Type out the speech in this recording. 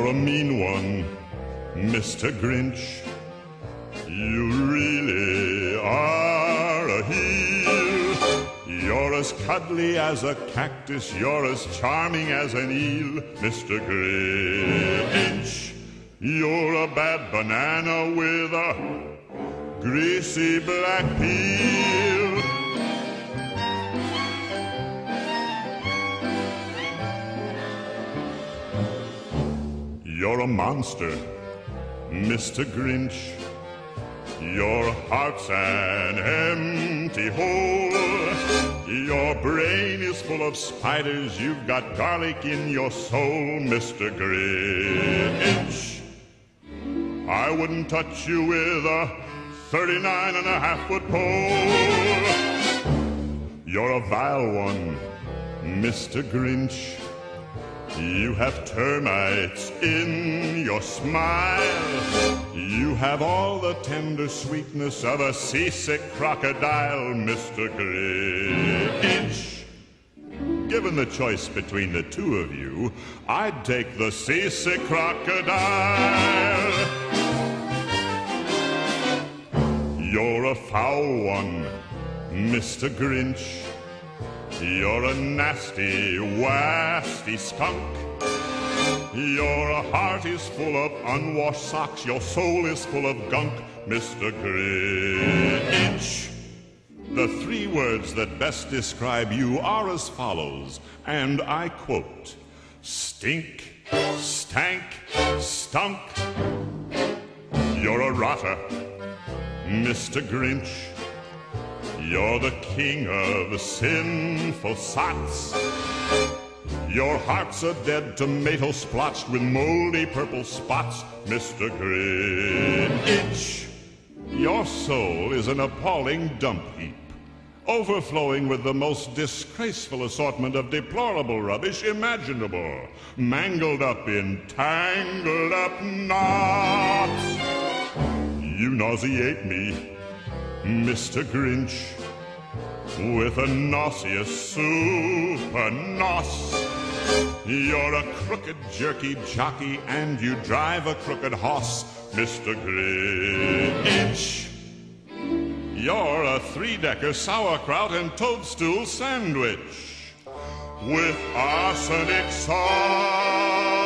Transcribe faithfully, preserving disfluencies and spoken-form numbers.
a mean one, Mister Grinch. You really are a heel. You're as cuddly as a cactus, you're as charming as an eel, Mister Grinch. You're a bad banana with a greasy black peel. You're a monster, Mister Grinch. Your heart's an empty hole. Your brain is full of spiders. You've got garlic in your soul, Mister Grinch. I wouldn't touch you with a thirty-nine and a half foot pole. You're a vile one, Mister Grinch. You have termites in your smile. You have all the tender sweetness of a seasick crocodile, Mister Grinch. Given the choice between the two of you, I'd take the seasick crocodile. You're a foul one, Mister Grinch. You're a nasty, wasty skunk. Your heart is full of unwashed socks. Your soul is full of gunk, Mister Grinch. The three words that best describe you are as follows, and I quote: stink, stank, stunk. You're a rotter, Mister Grinch. You're the king of sinful sots. Your heart's a dead tomato splotched with moldy purple spots, Mister Grinch. Your soul is an appalling dump heap, overflowing with the most disgraceful assortment of deplorable rubbish imaginable, mangled up in tangled up knots. You nauseate me, Mister Grinch, with a nauseous super nos. You're a crooked jerky jockey and you drive a crooked hoss, Mister Grinch. You're a three-decker sauerkraut and toadstool sandwich with arsenic sauce.